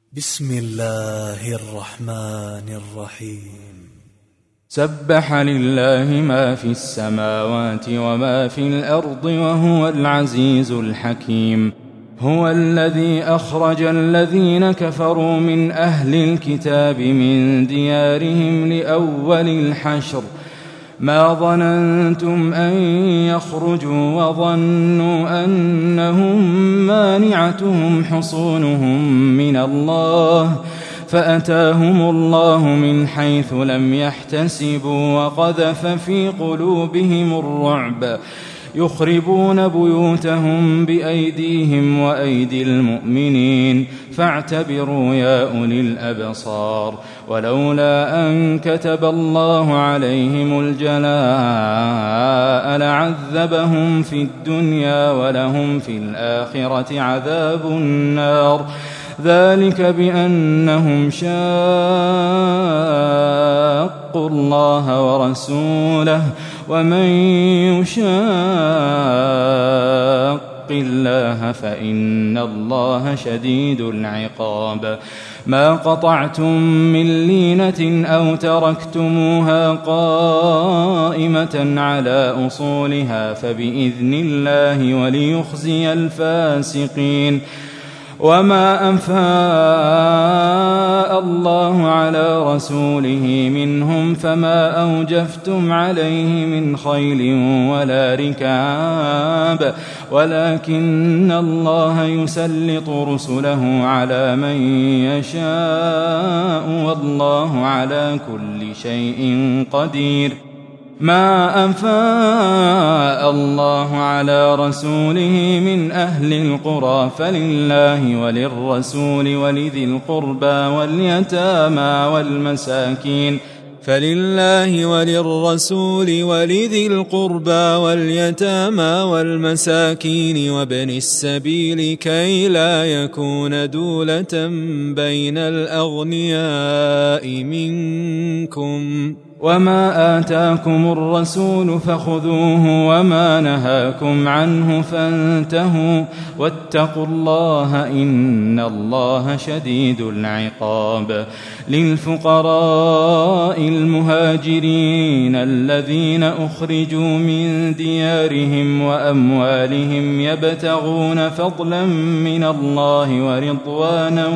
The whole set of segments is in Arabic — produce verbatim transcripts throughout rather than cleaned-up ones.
بسم الله الرحمن الرحيم. سبح لله ما في السماوات وما في الأرض وهو العزيز الحكيم. هو الذي أخرج الذين كفروا من أهل الكتاب من ديارهم لأول الحشر ما ظننتم أن يخرجوا وظنوا أنهم مانعتهم حصونهم من الله فأتاهم الله من حيث لم يحتسبوا وقذف في قلوبهم الرعب يخربون بيوتهم بأيديهم وأيدي المؤمنين فاعتبروا يا أولي الأبصار. ولولا أن كتب الله عليهم الجلاء لعذبهم في الدنيا ولهم في الآخرة عذاب النار ذلك بأنهم شاقوا الله ورسوله ومن يشاق الله فإن الله شديد العقاب. ما قطعتم من لينة أو تركتموها قائمة على أصولها فبإذن الله وليخزي الفاسقين. وما أفاء الله على رسوله منهم فما أوجفتم عليه من خيل ولا ركاب ولكن الله يسلط رسله على من يشاء والله على كل شيء قدير. ما أفاء الله على رسوله من أهل القرى فلله وللرسول ولذي القربى واليتامى والمساكين فلله وللرسول ولذي القربى واليتامى والمساكين وابن السبيل كي لا يكون دولة بين الأغنياء منكم. وما آتاكم الرسول فخذوه وما نهاكم عنه فانتهوا واتقوا الله إن الله شديد العقاب. للفقراء المهاجرين الذين أخرجوا من ديارهم وأموالهم يبتغون فضلا من الله ورضوانا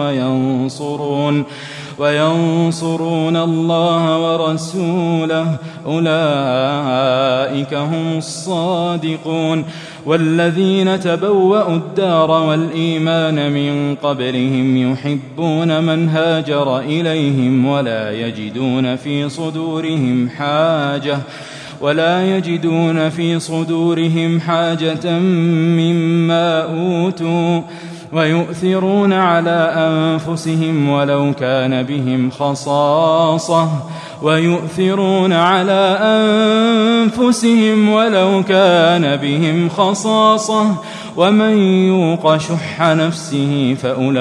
وينصرون وينصرون الله ورسوله أولئك هم الصادقون. والذين تبوأوا الدار والإيمان من قبلهم يحبون من هاجر إليهم ولا يجدون في صدورهم حاجة ولا يجدون في صدورهم حاجة مما أوتوا ويؤثرون على أنفسهم ولو كان بهم خصاصة ويؤثرون على أنفسهم ولو كان بهم خصاصة ومن يوق شح نفسه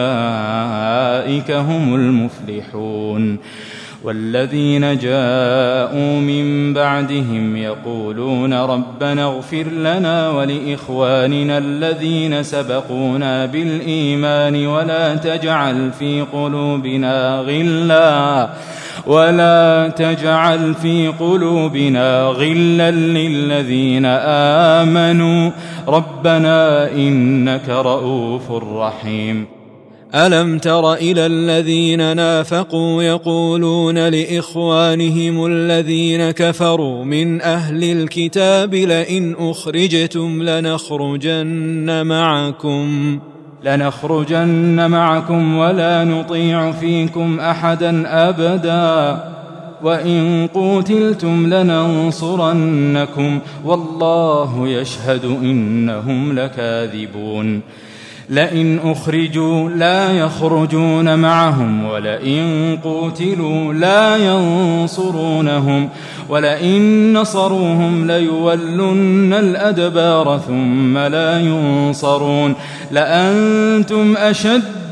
فأولئك هم المفلحون. والذين جاءوا من بعدهم يقولون ربنا اغفر لنا ولإخواننا الذين سبقونا بالإيمان ولا تجعل في قلوبنا غلا ولا تجعل في قلوبنا غلا للذين آمنوا ربنا إنك رؤوف رحيم. ألم تر إلى الذين نافقوا يقولون لإخوانهم الذين كفروا من أهل الكتاب لئن أخرجتم لنخرجن معكم لنخرجن معكم ولا نطيع فيكم أحدا أبدا وإن قتلتم لننصرنكم والله يشهد إنهم لكاذبون. لئن أخرجوا لا يخرجون معهم ولئن قتلوا لا ينصرونهم ولئن نصروهم ليولن الأدبار ثم لا ينصرون. لأنتم أشد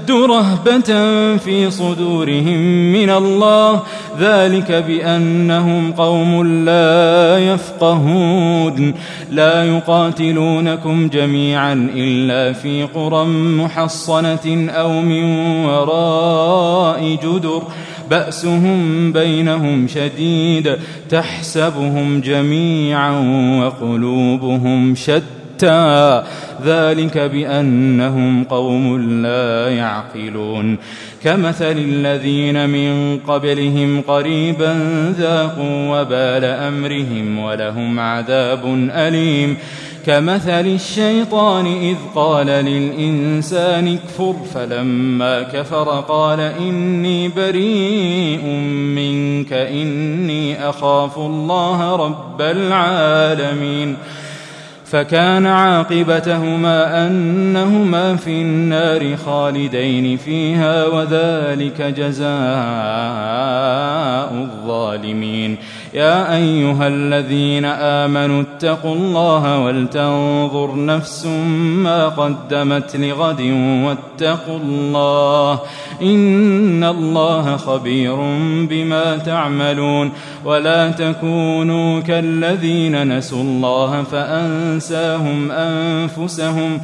رهبة في صدورهم من الله ذلك بأنهم قوم لا يفقهون لا يقاتلونكم جميعا إلا في قرى محصنة أو من وراء جدر بأسهم بينهم شديد تحسبهم جميعا وقلوبهم شتى ذلك بأنهم قوم لا يعقلون كمثل الذين من قبلهم قريبا ذاقوا وبال أمرهم ولهم عذاب أليم كمثل الشيطان إذ قال للإنسان اكفر فلما كفر قال إني بريء منك إني أخاف الله رب العالمين فكان عاقبتهما أنهما في النار خالدين فيها وذلك جزاء الظالمين يا أيها الذين آمنوا اتقوا الله ولتنظر نفس ما قدمت لغد واتقوا الله إن الله خبير بما تعملون ولا تكونوا كالذين نسوا الله فأنساهم أنفسهم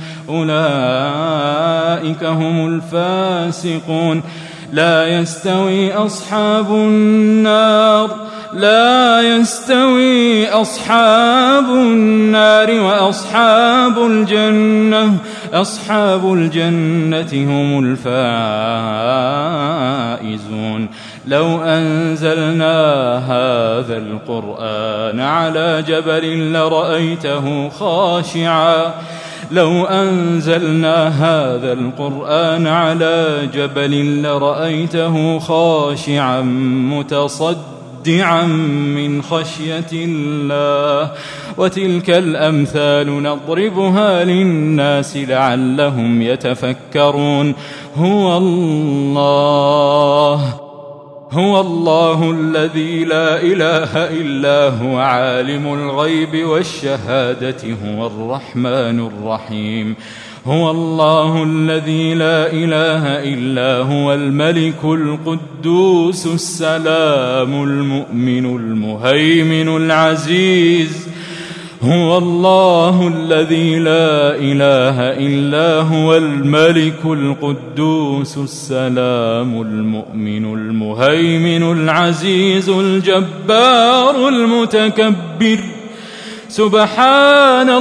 أولئك هم الفاسقون لا يستوي أصحاب النار لا يستوي أصحاب النار وأصحاب الجنة أصحاب الجنة هم الفائزون لو أنزلنا هذا القرآن على جبل لرأيته خاشعا لو أنزلنا هذا القرآن على جبل لرأيته خاشعا متصدعا من خشية الله وتلك الأمثال نضربها للناس لعلهم يتفكرون هو الله هو الله الذي لا إله إلا هو عالم الغيب والشهادة هو الرحمن الرحيم هو الله الذي لا إله إلا هو الملك القدوس السلام المؤمن المهيمن العزيز هو الله الذي لا إله إلا هو الملك القدوس السلام المؤمن المهيمن العزيز الجبار المتكبر سبحان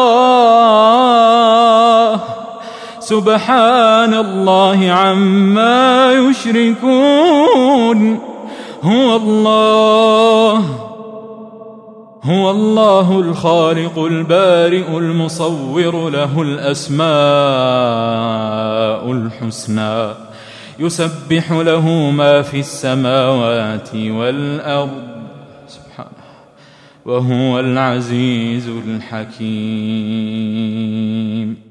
الله سبحان الله عما يشركون هو الله هو الله الخالق البارئ المصور له الأسماء الحسنى يسبح له ما في السماوات والأرض سبحانه وهو العزيز الحكيم.